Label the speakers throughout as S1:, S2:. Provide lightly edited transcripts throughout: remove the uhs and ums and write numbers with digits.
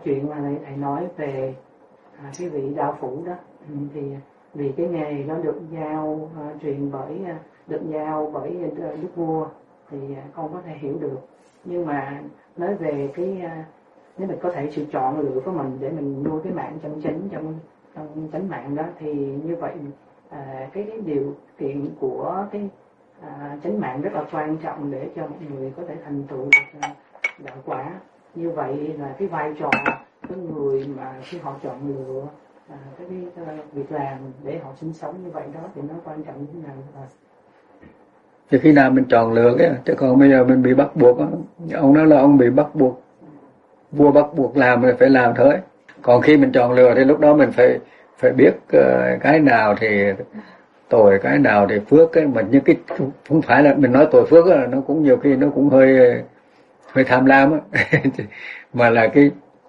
S1: chuyện mà thầy nói về cái vị đạo phủ đó, thì vì cái nghề nó được truyền bởi đức vua thì con có thể hiểu được. Nhưng mà nói về cái nếu mình có thể sự chọn lựa của mình để mình nuôi cái mạng chân chính trong chánh mạng đó, thì như vậy cái điều kiện của cái chánh mạng rất là quan trọng để cho một người có thể thành tựu được đạo quả. Như vậy là cái vai trò cái người mà khi họ chọn lựa cái việc làm để họ sinh sống như vậy đó thì nó quan trọng như thế nào?
S2: Thì khi nào mình chọn lựa cái, chứ còn bây giờ mình bị bắt buộc đó. Ông nói là ông bị bắt buộc, vua bắt buộc làm thì phải làm thôi. Còn khi mình chọn lựa thì lúc đó mình phải biết cái nào thì tội, cái nào thì phước. Cái mà như cái không phải là mình nói tội phước là nó cũng nhiều khi nó cũng hơi tham lam á. Mà là cái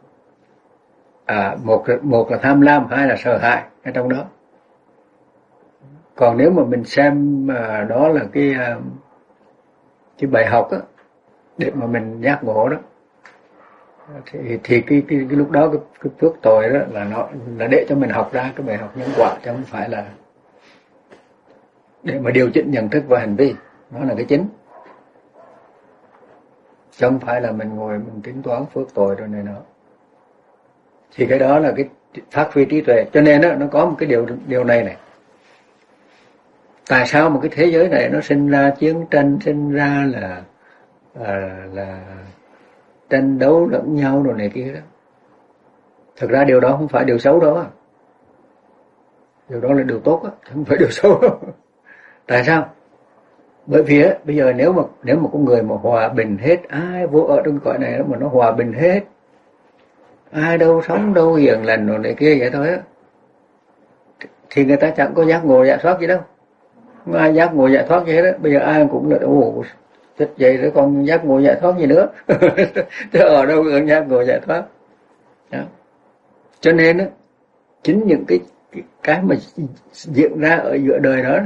S2: một là tham lam, hai là sợ hãi ở trong đó. Còn nếu mà mình xem đó là cái bài học á, để mà mình giác ngộ đó, thì cái lúc đó cái phước tội đó là nó là để cho mình học ra cái bài học nhân quả, chứ không phải là để mà điều chỉnh nhận thức và hành vi. Nó là cái chính, chứ không phải là mình ngồi mình tính toán phước tội rồi này nọ. Thì cái đó là cái phát huy trí tuệ. Cho nên đó, nó có một cái điều này. Tại sao mà cái thế giới này nó sinh ra chiến tranh, sinh ra là tranh đấu lẫn nhau rồi này kia đó. Thực ra điều đó không phải điều xấu đâu. Điều đó là điều tốt á, không phải điều xấu đâu. Tại sao? Bởi vì á, bây giờ nếu mà con người mà hòa bình hết, ai vô ở trong cõi này mà nó hòa bình hết, ai đâu sống đâu hiền lành rồi này kia vậy thôi á, thì người ta chẳng có giác ngộ giải thoát gì đâu. Không ai giác ngộ giải thoát gì hết á. Bây giờ ai cũng là chết vậy rồi còn giác ngộ giải thoát gì nữa. Chứ ở đâu còn giác ngộ giải thoát đó. Cho nên á, chính những cái mà diễn ra ở giữa đời đó,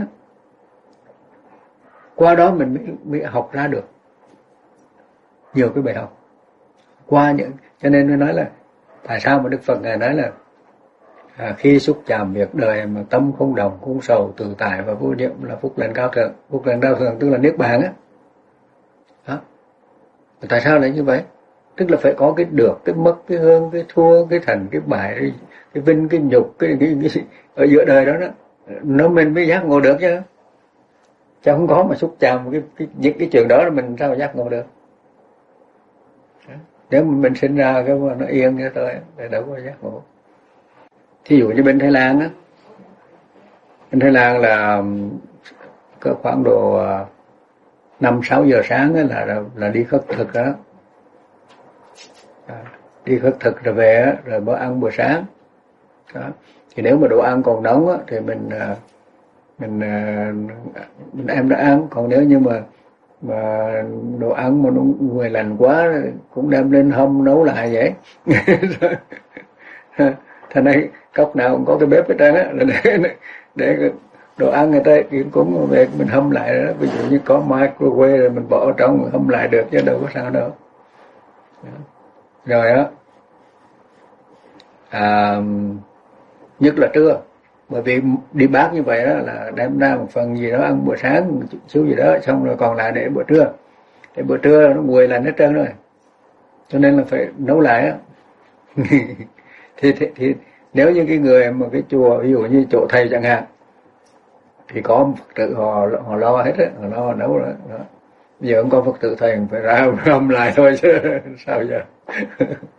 S2: qua đó mình mới học ra được nhiều cái bài học qua những. Cho nên tôi nói là tại sao mà Đức Phật ngài nói là khi xúc chạm việc đời mà tâm không đồng, không sầu, tự tại và vô niệm là phúc lành cao thượng. Phúc lành cao thượng tức là niết bàn á. Đó. Tại sao lại như vậy? Tức là phải có cái được, cái mất, cái hơn, cái thua, cái thành, cái bại, cái vinh, cái nhục, cái ở giữa đời đó nó mình mới giác ngộ được chứ. Chứ không có mà xúc chạm những cái chuyện đó mình sao mà giác ngộ được. Nếu mà mình sinh ra cái mà nó yên như thôi thì đâu có giác ngộ. Thí dụ như bên Thái Lan á, bên Thái Lan là có khoảng độ 5-6 giờ sáng á là đi khất thực đó. Đi khất thực rồi về á, rồi mới ăn bữa sáng đó. Thì nếu mà đồ ăn còn nóng á thì mình em đã ăn. Còn nếu như mà đồ ăn mà nó nguội lạnh quá cũng đem lên hâm nấu lại vậy. Thành này cốc nào cũng có cái bếp hết trơn á, để đồ ăn người ta cũng về mình hâm lại đó. Ví dụ như có microwave rồi mình bỏ ở trong mình hâm lại được chứ đâu có sao đâu. Rồi á, nhất là trưa, bởi vì đi bác như vậy đó là đem ra một phần gì đó ăn bữa sáng một chút xíu gì đó, xong rồi còn lại để bữa trưa. Để bữa trưa nó nguội lạnh hết trơn rồi, cho nên là phải nấu lại á. thì nếu như cái người mà cái chùa ví dụ như chỗ thầy chẳng hạn thì có Phật tử họ lo hết á, họ lo nấu rồi đó. Bây giờ không có Phật tử thầy phải ra hâm lại thôi chứ sao giờ.